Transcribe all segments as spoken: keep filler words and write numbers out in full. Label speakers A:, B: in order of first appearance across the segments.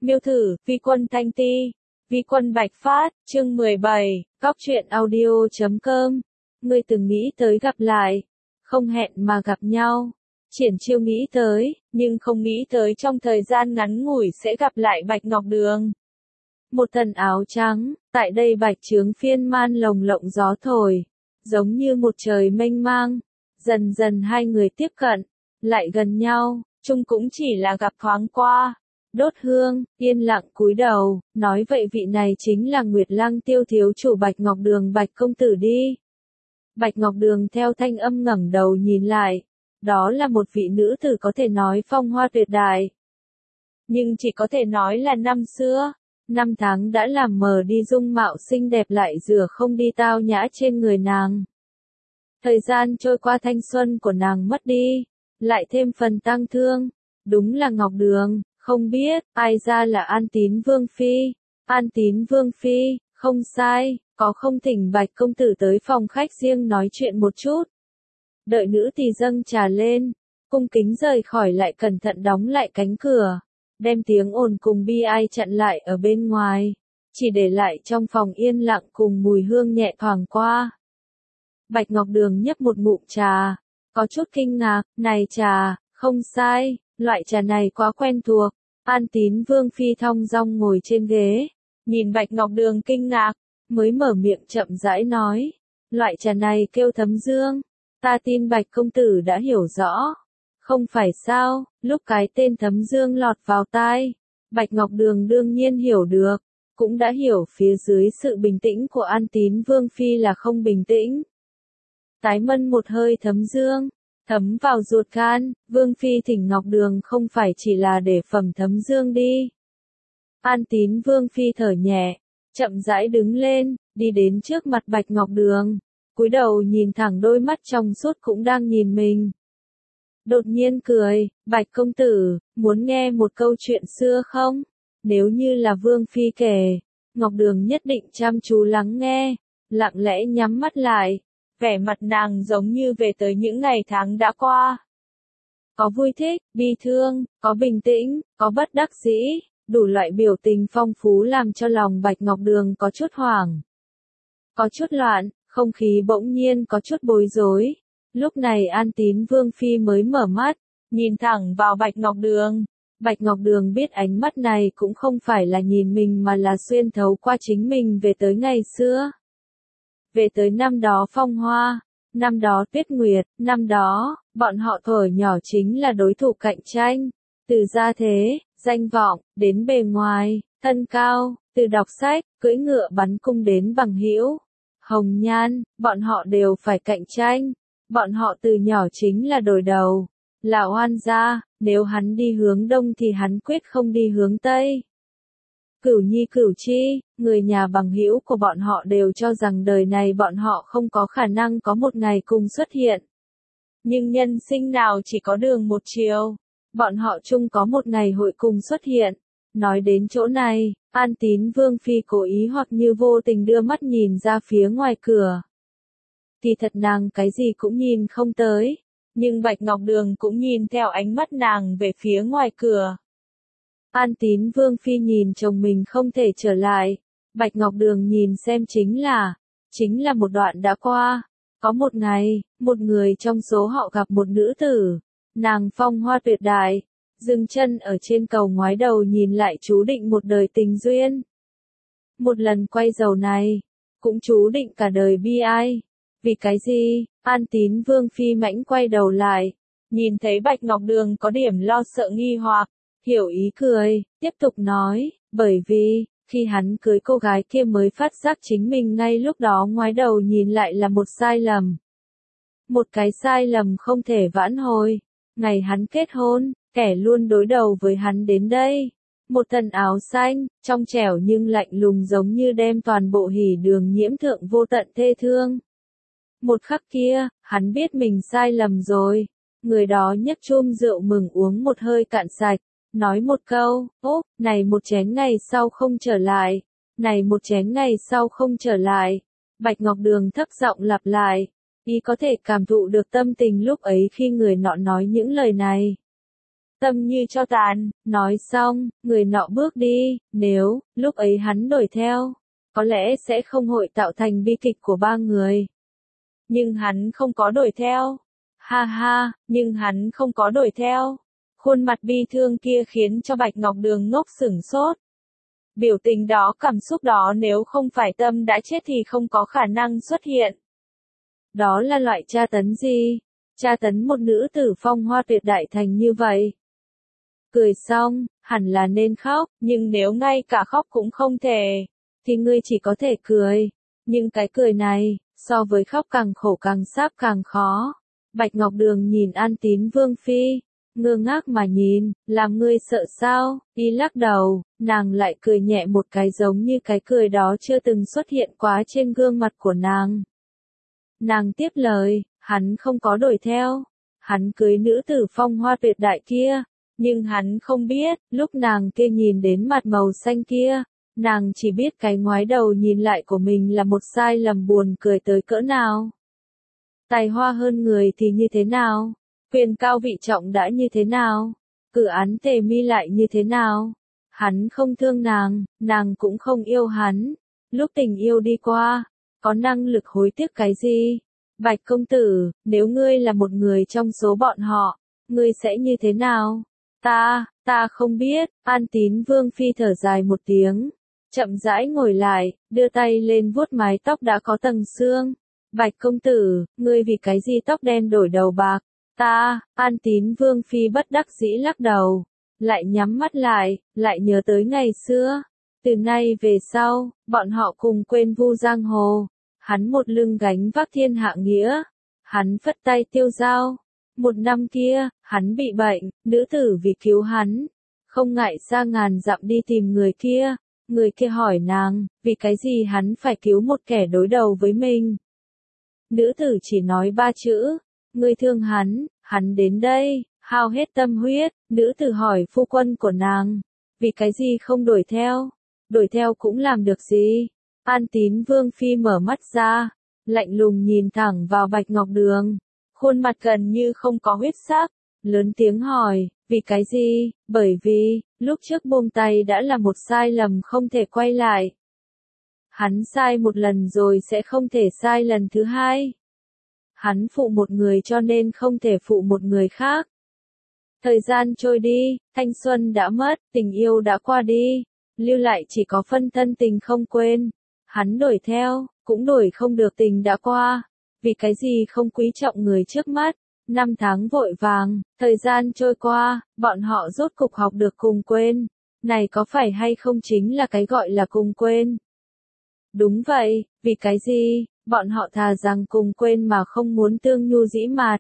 A: Miêu thử, vi quân thanh ti, vi quân bạch phát, chương mười bảy, góc truyện audio chấm com. Ngươi từng nghĩ tới gặp lại, không hẹn mà gặp nhau. Triển Chiêu nghĩ tới, nhưng không nghĩ tới trong thời gian ngắn ngủi sẽ gặp lại Bạch Ngọc Đường. Một thân áo trắng, tại đây bạch trướng phiên man lồng lộng gió thổi, giống như một trời mênh mang. Dần dần hai người tiếp cận, lại gần nhau, chung cũng chỉ là gặp thoáng qua. Đốt hương, yên lặng cúi đầu, nói vậy vị này chính là Nguyệt Lăng Tiêu thiếu chủ Bạch Ngọc Đường Bạch công tử đi. Bạch Ngọc Đường theo thanh âm ngẩng đầu nhìn lại, đó là một vị nữ tử có thể nói phong hoa tuyệt đại. Nhưng chỉ có thể nói là năm xưa, năm tháng đã làm mờ đi dung mạo xinh đẹp lại rửa không đi tao nhã trên người nàng. Thời gian trôi qua thanh xuân của nàng mất đi, lại thêm phần tang thương, đúng là Ngọc Đường. Không biết, ai ra là An Tín Vương Phi. An Tín Vương Phi, không sai, có không thỉnh Bạch công tử tới phòng khách riêng nói chuyện một chút. Đợi nữ tỳ dâng trà lên, cung kính rời khỏi lại cẩn thận đóng lại cánh cửa, đem tiếng ồn cùng bi ai chặn lại ở bên ngoài, chỉ để lại trong phòng yên lặng cùng mùi hương nhẹ thoảng qua. Bạch Ngọc Đường nhấp một ngụm trà, có chút kinh ngạc, này trà, không sai. Loại trà này quá quen thuộc. An Tín Vương Phi thong dong ngồi trên ghế, nhìn Bạch Ngọc Đường kinh ngạc, mới mở miệng chậm rãi nói, loại trà này kêu Thấm Dương, ta tin Bạch công tử đã hiểu rõ. Không phải sao, lúc cái tên Thấm Dương lọt vào tai, Bạch Ngọc Đường đương nhiên hiểu được, cũng đã hiểu phía dưới sự bình tĩnh của An Tín Vương Phi là không bình tĩnh. Tái mân một hơi Thấm Dương, thấm vào ruột gan, Vương Phi thỉnh Ngọc Đường không phải chỉ là để phẩm Thấm Dương đi. An Tín Vương Phi thở nhẹ, chậm rãi đứng lên, đi đến trước mặt Bạch Ngọc Đường, cúi đầu nhìn thẳng đôi mắt trong suốt cũng đang nhìn mình. Đột nhiên cười, Bạch công tử, muốn nghe một câu chuyện xưa không? Nếu như là Vương Phi kể, Ngọc Đường nhất định chăm chú lắng nghe, lặng lẽ nhắm mắt lại. Vẻ mặt nàng giống như về tới những ngày tháng đã qua. Có vui thích, bi thương, có bình tĩnh, có bất đắc dĩ, đủ loại biểu tình phong phú làm cho lòng Bạch Ngọc Đường có chút hoảng. Có chút loạn, không khí bỗng nhiên có chút bối rối. Lúc này An Tín Vương Phi mới mở mắt, nhìn thẳng vào Bạch Ngọc Đường. Bạch Ngọc Đường biết ánh mắt này cũng không phải là nhìn mình mà là xuyên thấu qua chính mình về tới ngày xưa. Về tới năm đó phong hoa, năm đó tuyết nguyệt, năm đó, bọn họ thuở nhỏ chính là đối thủ cạnh tranh. Từ gia thế, danh vọng, đến bề ngoài, thân cao, từ đọc sách, cưỡi ngựa bắn cung đến bằng hữu, hồng nhan, bọn họ đều phải cạnh tranh. Bọn họ từ nhỏ chính là đối đầu. Là oan gia, nếu hắn đi hướng đông thì hắn quyết không đi hướng tây. Cửu nhi cửu chi, người nhà bằng hữu của bọn họ đều cho rằng đời này bọn họ không có khả năng có một ngày cùng xuất hiện. Nhưng nhân sinh nào chỉ có đường một chiều, bọn họ chung có một ngày hội cùng xuất hiện. Nói đến chỗ này, An Tín Vương Phi cố ý hoặc như vô tình đưa mắt nhìn ra phía ngoài cửa. Thì thật nàng cái gì cũng nhìn không tới, nhưng Bạch Ngọc Đường cũng nhìn theo ánh mắt nàng về phía ngoài cửa. An Tín Vương Phi nhìn chồng mình không thể trở lại, Bạch Ngọc Đường nhìn xem chính là, chính là một đoạn đã qua. Có một ngày, một người trong số họ gặp một nữ tử, nàng phong hoa tuyệt đại, dừng chân ở trên cầu ngoái đầu nhìn lại chú định một đời tình duyên. Một lần quay dầu này, cũng chú định cả đời bi ai. Vì cái gì? An Tín Vương Phi mãnh quay đầu lại, nhìn thấy Bạch Ngọc Đường có điểm lo sợ nghi hoặc. Hiểu ý cười, tiếp tục nói, bởi vì, khi hắn cưới cô gái kia mới phát giác chính mình ngay lúc đó ngoái đầu nhìn lại là một sai lầm. Một cái sai lầm không thể vãn hồi. Ngày hắn kết hôn, kẻ luôn đối đầu với hắn đến đây. Một thân áo xanh, trong trẻo nhưng lạnh lùng giống như đem toàn bộ hỉ đường nhiễm thượng vô tận thê thương. Một khắc kia, hắn biết mình sai lầm rồi. Người đó nhấc chum rượu mừng uống một hơi cạn sạch. Nói một câu, ốp, này một chén ngày sau không trở lại, này một chén ngày sau không trở lại. Bạch Ngọc Đường thấp giọng lặp lại, ý có thể cảm thụ được tâm tình lúc ấy khi người nọ nói những lời này. tâm như cho tàn, nói xong, người nọ bước đi, nếu, lúc ấy hắn đuổi theo, có lẽ sẽ không hội tạo thành bi kịch của ba người. Nhưng hắn không có đuổi theo. Ha ha, nhưng hắn không có đuổi theo. Khuôn mặt bi thương kia khiến cho Bạch Ngọc Đường ngốc sửng sốt. Biểu tình đó, cảm xúc đó nếu không phải tâm đã chết thì không có khả năng xuất hiện. Đó là loại tra tấn gì? Tra tấn một nữ tử phong hoa tuyệt đại thành như vậy. Cười xong, hẳn là nên khóc, nhưng nếu ngay cả khóc cũng không thể, thì ngươi chỉ có thể cười. Nhưng cái cười này, so với khóc càng khổ càng sáp càng khó. Bạch Ngọc Đường nhìn An Tín Vương Phi, ngơ ngác mà nhìn, làm ngươi sợ sao? Y lắc đầu, nàng lại cười nhẹ một cái giống như cái cười đó chưa từng xuất hiện quá trên gương mặt của nàng. Nàng tiếp lời, hắn không có đuổi theo. Hắn cưới nữ tử phong hoa tuyệt đại kia. Nhưng hắn không biết, lúc nàng kia nhìn đến mặt màu xanh kia, nàng chỉ biết cái ngoái đầu nhìn lại của mình là một sai lầm buồn cười tới cỡ nào. Tài hoa hơn người thì như thế nào? Quyền cao vị trọng đã như thế nào? Cử án tề mi lại như thế nào? Hắn không thương nàng, nàng cũng không yêu hắn. Lúc tình yêu đi qua, có năng lực hối tiếc cái gì? Bạch công tử, nếu ngươi là một người trong số bọn họ, ngươi sẽ như thế nào? Ta, ta không biết. An Tín Vương Phi thở dài một tiếng, chậm rãi ngồi lại, đưa tay lên vuốt mái tóc đã có tầng xương. Bạch công tử, ngươi vì cái gì tóc đen đổi đầu bạc? Ta, An Tín Vương Phi bất đắc dĩ lắc đầu, lại nhắm mắt lại, lại nhớ tới ngày xưa. Từ nay về sau, bọn họ cùng quên vu giang hồ. Hắn một lưng gánh vác thiên hạ nghĩa. Hắn phất tay tiêu dao. Một năm kia, hắn bị bệnh, nữ tử vì cứu hắn, không ngại xa ngàn dặm đi tìm người kia. Người kia hỏi nàng, vì cái gì hắn phải cứu một kẻ đối đầu với mình? Nữ tử chỉ nói ba chữ, ngươi thương hắn, hắn đến đây, hao hết tâm huyết. Nữ tử hỏi phu quân của nàng, vì cái gì không đuổi theo? Đuổi theo cũng làm được gì? An Tín Vương Phi mở mắt ra, lạnh lùng nhìn thẳng vào Bạch Ngọc Đường, khuôn mặt gần như không có huyết sắc, lớn tiếng hỏi, vì cái gì? Bởi vì, lúc trước buông tay đã là một sai lầm không thể quay lại. Hắn sai một lần rồi sẽ không thể sai lần thứ hai. Hắn phụ một người cho nên không thể phụ một người khác. Thời gian trôi đi, thanh xuân đã mất, tình yêu đã qua đi, lưu lại chỉ có phân thân tình không quên. Hắn đuổi theo, cũng đuổi không được tình đã qua. Vì cái gì không quý trọng người trước mắt? Năm tháng vội vàng, thời gian trôi qua, bọn họ rốt cục học được cùng quên. Này có phải hay không chính là cái gọi là cùng quên? Đúng vậy, vì cái gì? Bọn họ thà rằng cùng quên mà không muốn tương nhu dĩ mạt.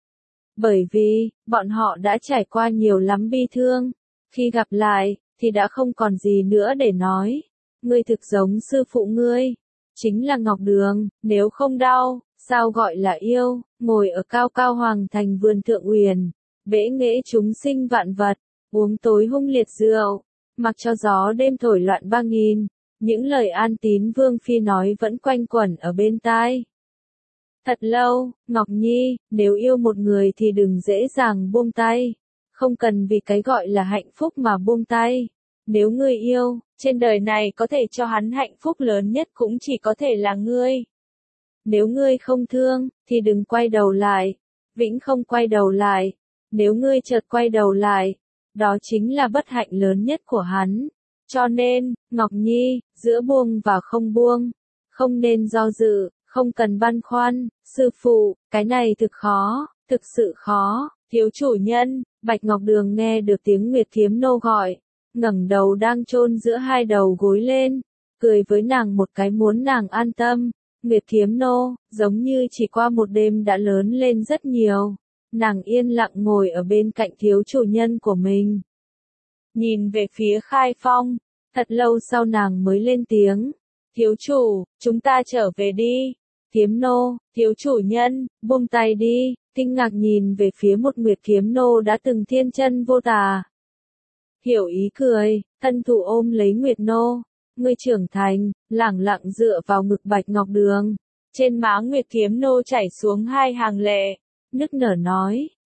A: Bởi vì, bọn họ đã trải qua nhiều lắm bi thương. Khi gặp lại, thì đã không còn gì nữa để nói. Ngươi thực giống sư phụ ngươi. Chính là Ngọc Đường, nếu không đau, sao gọi là yêu? Ngồi ở cao cao hoàng thành vườn thượng uyển, bẽ nghễ chúng sinh vạn vật, uống tối hung liệt rượu, mặc cho gió đêm thổi loạn ba nghìn. Những lời An Tín Vương Phi nói vẫn quanh quẩn ở bên tai. Thật lâu, Ngọc Nhi, nếu yêu một người thì đừng dễ dàng buông tay. Không cần vì cái gọi là hạnh phúc mà buông tay. Nếu ngươi yêu, trên đời này có thể cho hắn hạnh phúc lớn nhất cũng chỉ có thể là ngươi. Nếu ngươi không thương, thì đừng quay đầu lại. Vĩnh không quay đầu lại. Nếu ngươi chợt quay đầu lại, đó chính là bất hạnh lớn nhất của hắn. Cho nên, Ngọc Nhi, giữa buông và không buông, không nên do dự, không cần băn khoăn. Sư phụ, cái này thực khó, thực sự khó. Thiếu chủ nhân, Bạch Ngọc Đường nghe được tiếng Nguyệt Kiếm Nô gọi, ngẩng đầu đang chôn giữa hai đầu gối lên, cười với nàng một cái muốn nàng an tâm. Nguyệt Kiếm Nô, giống như chỉ qua một đêm đã lớn lên rất nhiều. Nàng yên lặng ngồi ở bên cạnh thiếu chủ nhân của mình. Nhìn về phía Khai Phong, thật lâu sau nàng mới lên tiếng. Thiếu chủ, chúng ta trở về đi. Kiếm Nô, thiếu chủ nhân, buông tay đi, kinh ngạc nhìn về phía một Nguyệt Kiếm Nô đã từng thiên chân vô tà. Hiểu ý cười, thân thủ ôm lấy Nguyệt Nô. Ngươi trưởng thành, lẳng lặng dựa vào ngực Bạch Ngọc Đường. Trên má Nguyệt Kiếm Nô chảy xuống hai hàng lệ, nức nở nói,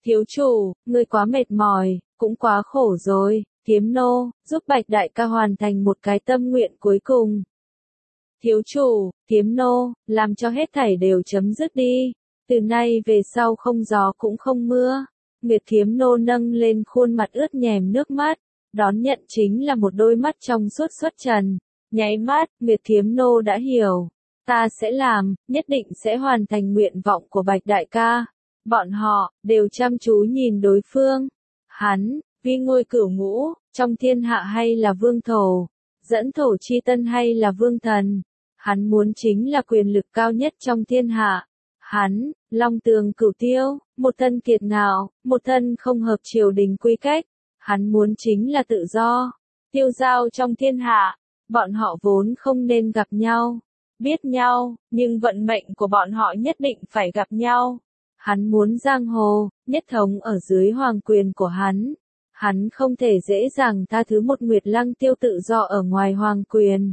A: Thiếu chủ, ngươi quá mệt mỏi, cũng quá khổ rồi, kiếm nô, giúp Bạch đại ca hoàn thành một cái tâm nguyện cuối cùng. Thiếu chủ, kiếm nô, làm cho hết thảy đều chấm dứt đi, từ nay về sau không gió cũng không mưa. Nguyệt kiếm nô nâng lên khuôn mặt ướt nhèm nước mắt, đón nhận chính là một đôi mắt trong suốt xuất trần. Nháy mắt, Nguyệt kiếm nô đã hiểu, ta sẽ làm, nhất định sẽ hoàn thành nguyện vọng của Bạch đại ca. Bọn họ, đều chăm chú nhìn đối phương. Hắn, vì ngôi cửu ngũ, trong thiên hạ hay là vương thổ, dẫn thổ chi tân hay là vương thần. Hắn muốn chính là quyền lực cao nhất trong thiên hạ. Hắn, long tường cửu tiêu, một thân kiệt ngạo, một thân không hợp triều đình quy cách. Hắn muốn chính là tự do, tiêu dao trong thiên hạ. Bọn họ vốn không nên gặp nhau, biết nhau, nhưng vận mệnh của bọn họ nhất định phải gặp nhau. Hắn muốn giang hồ, nhất thống ở dưới hoàng quyền của hắn. Hắn không thể dễ dàng tha thứ một Nguyệt Lăng Tiêu tự do ở ngoài hoàng quyền.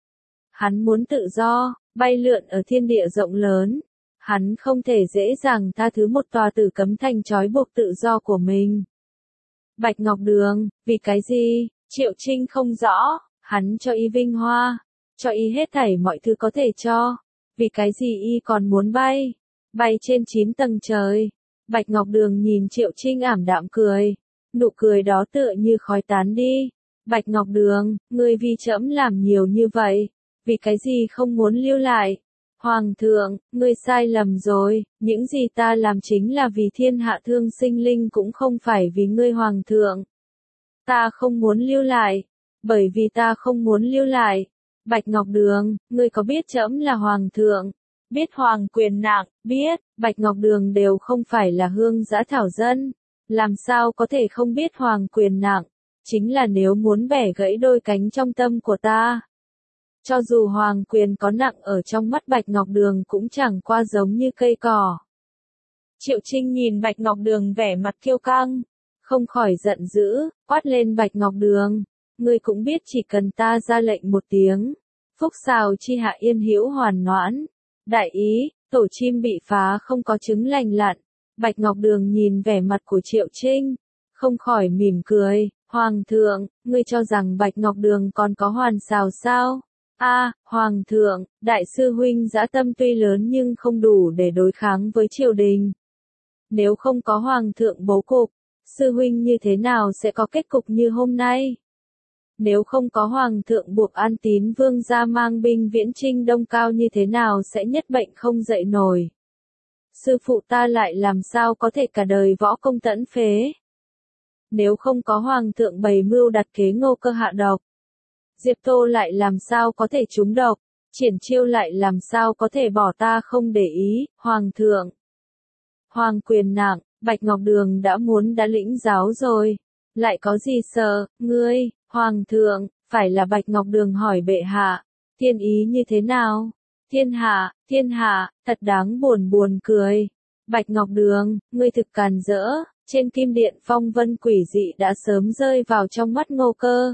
A: Hắn muốn tự do, bay lượn ở thiên địa rộng lớn. Hắn không thể dễ dàng tha thứ một tòa tử cấm thành trói buộc tự do của mình. Bạch Ngọc Đường, vì cái gì? Triệu Trinh không rõ, hắn cho y vinh hoa, cho y hết thảy mọi thứ có thể cho. Vì cái gì y còn muốn bay? Bay trên chín tầng trời. Bạch Ngọc Đường nhìn Triệu Trinh ảm đạm cười. Nụ cười đó tựa như khói tán đi. Bạch Ngọc Đường, ngươi vì trẫm làm nhiều như vậy. Vì cái gì không muốn lưu lại? Hoàng thượng, ngươi sai lầm rồi. Những gì ta làm chính là vì thiên hạ thương sinh linh, cũng không phải vì ngươi hoàng thượng. Ta không muốn lưu lại. Bởi vì ta không muốn lưu lại. Bạch Ngọc Đường, ngươi có biết trẫm là hoàng thượng? Biết hoàng quyền nặng, biết, Bạch Ngọc Đường đều không phải là hương dã thảo dân. Làm sao có thể không biết hoàng quyền nặng? Chính là nếu muốn bẻ gãy đôi cánh trong tâm của ta. Cho dù hoàng quyền có nặng ở trong mắt Bạch Ngọc Đường cũng chẳng qua giống như cây cỏ. Triệu Trinh nhìn Bạch Ngọc Đường vẻ mặt kiêu căng, không khỏi giận dữ, quát lên Bạch Ngọc Đường. Ngươi cũng biết chỉ cần ta ra lệnh một tiếng, phúc xào chi hạ yên hữu hoàn noãn. Đại ý, tổ chim bị phá không có trứng lành lặn. Bạch Ngọc Đường nhìn vẻ mặt của Triệu Trinh, không khỏi mỉm cười. Hoàng thượng, ngươi cho rằng Bạch Ngọc Đường còn có hoàn xào sao? A, à, Hoàng thượng, đại sư huynh dã tâm tuy lớn nhưng không đủ để đối kháng với triều đình. Nếu không có Hoàng thượng bố cục, sư huynh như thế nào sẽ có kết cục như hôm nay? Nếu không có Hoàng thượng buộc An Tín Vương ra mang binh viễn chinh Đông Cao, như thế nào sẽ nhất bệnh không dậy nổi? Sư phụ ta lại làm sao có thể cả đời võ công tẫn phế? Nếu không có Hoàng thượng bày mưu đặt kế Ngô Cơ hạ độc, Diệp Tô lại làm sao có thể trúng độc? Triển Chiêu lại làm sao có thể bỏ ta không để ý? Hoàng thượng, hoàng quyền nặng, Bạch Ngọc Đường đã muốn đã lĩnh giáo rồi, lại có gì sợ? Ngươi, Hoàng thượng, phải là Bạch Ngọc Đường hỏi bệ hạ, thiên ý như thế nào? Thiên hạ, thiên hạ, thật đáng buồn buồn cười. Bạch Ngọc Đường, ngươi thực càn rỡ, trên kim điện phong vân quỷ dị đã sớm rơi vào trong mắt Ngô Cơ.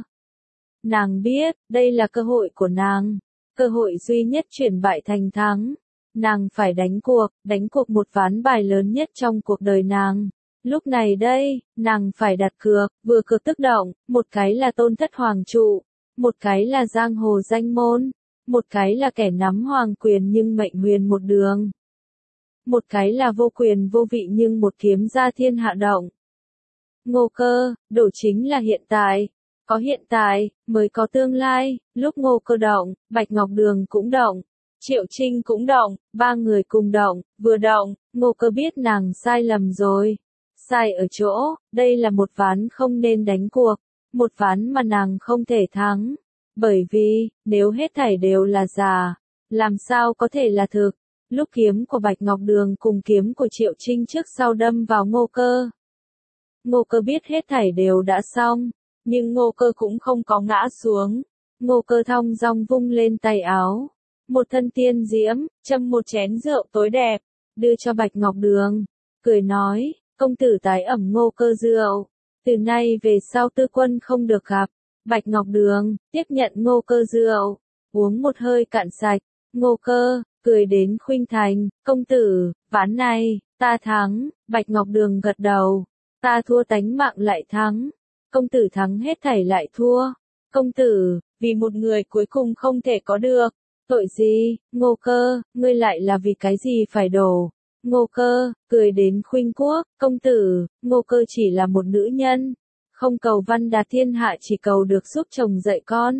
A: Nàng biết, đây là cơ hội của nàng, cơ hội duy nhất chuyển bại thành thắng. Nàng phải đánh cuộc, đánh cuộc một ván bài lớn nhất trong cuộc đời nàng. Lúc này đây, nàng phải đặt cược, vừa cược tức động, một cái là tôn thất hoàng trụ, một cái là giang hồ danh môn, một cái là kẻ nắm hoàng quyền nhưng mệnh huyền một đường. Một cái là vô quyền vô vị nhưng một kiếm ra thiên hạ động. Ngô Cơ, đổ chính là hiện tại. Có hiện tại, mới có tương lai. Lúc Ngô Cơ động, Bạch Ngọc Đường cũng động, Triệu Trinh cũng động, ba người cùng động, vừa động, Ngô Cơ biết nàng sai lầm rồi. Sai ở chỗ, đây là một ván không nên đánh cuộc, một ván mà nàng không thể thắng. Bởi vì, nếu hết thảy đều là giả, làm sao có thể là thực? Lúc kiếm của Bạch Ngọc Đường cùng kiếm của Triệu Trinh trước sau đâm vào Ngô Cơ. Ngô Cơ biết hết thảy đều đã xong, nhưng Ngô Cơ cũng không có ngã xuống. Ngô Cơ thong dong vung lên tay áo, một thân tiên diễm, châm một chén rượu tối đẹp, đưa cho Bạch Ngọc Đường, cười nói, công tử tái ẩm Ngô Cơ rượu, từ nay về sau tư quân không được gặp. Bạch Ngọc Đường tiếp nhận Ngô Cơ rượu, uống một hơi cạn sạch. Ngô Cơ, cười đến khuynh thành, công tử, ván này, ta thắng, Bạch Ngọc Đường gật đầu, ta thua tánh mạng lại thắng, công tử thắng hết thảy lại thua, công tử, vì một người cuối cùng không thể có được, tội gì, Ngô Cơ, ngươi lại là vì cái gì phải đổ, Ngô Cơ, cười đến khuynh quốc, công tử, Ngô Cơ chỉ là một nữ nhân, không cầu văn đạt thiên hạ chỉ cầu được giúp chồng dạy con.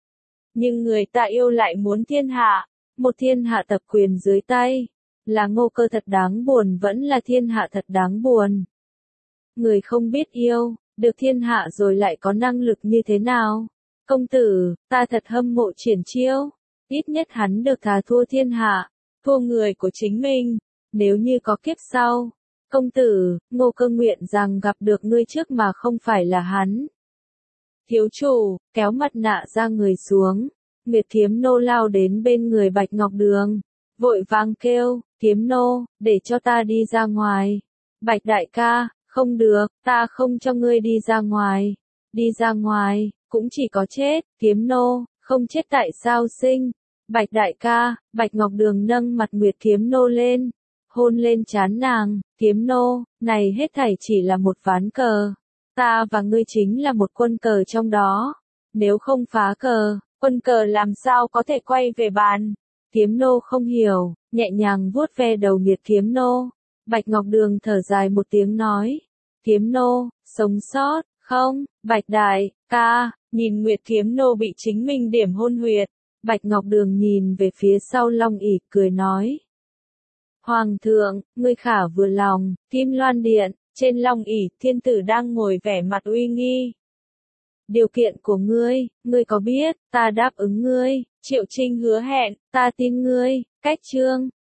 A: Nhưng người ta yêu lại muốn thiên hạ, một thiên hạ tập quyền dưới tay, là Ngô Cơ thật đáng buồn vẫn là thiên hạ thật đáng buồn. Người không biết yêu, được thiên hạ rồi lại có năng lực như thế nào? Công tử, ta thật hâm mộ Triển Chiêu, ít nhất hắn được thà thua thiên hạ, thua người của chính mình, nếu như có kiếp sau. Công tử, Ngô Cơ nguyện rằng gặp được ngươi trước mà không phải là hắn. Thiếu chủ, kéo mặt nạ ra người xuống, Nguyệt Thiếm Nô lao đến bên người Bạch Ngọc Đường, vội vàng kêu, Thiếm Nô, để cho ta đi ra ngoài. Bạch đại ca, không được, ta không cho ngươi đi ra ngoài. Đi ra ngoài, cũng chỉ có chết, Thiếm Nô, không chết tại sao sinh. Bạch đại ca, Bạch Ngọc Đường nâng mặt Nguyệt Thiếm Nô lên, hôn lên trán nàng, Thiếm Nô, này hết thảy chỉ là một ván cờ. Ta và ngươi chính là một quân cờ trong đó. Nếu không phá cờ, quân cờ làm sao có thể quay về bàn. Thiếm Nô không hiểu, nhẹ nhàng vuốt ve đầu Nguyệt Thiếm Nô. Bạch Ngọc Đường thở dài một tiếng nói. Thiếm Nô, sống sót, không, Bạch đại ca, nhìn Nguyệt Thiếm Nô bị chính mình điểm hôn huyệt. Bạch Ngọc Đường nhìn về phía sau Long ỷ cười nói. Hoàng thượng, ngươi khả vừa lòng, Kim Loan Điện, trên Long ỷ thiên tử đang ngồi vẻ mặt uy nghi. Điều kiện của ngươi, ngươi có biết, ta đáp ứng ngươi, Triệu Trinh hứa hẹn, ta tin ngươi, cách chương.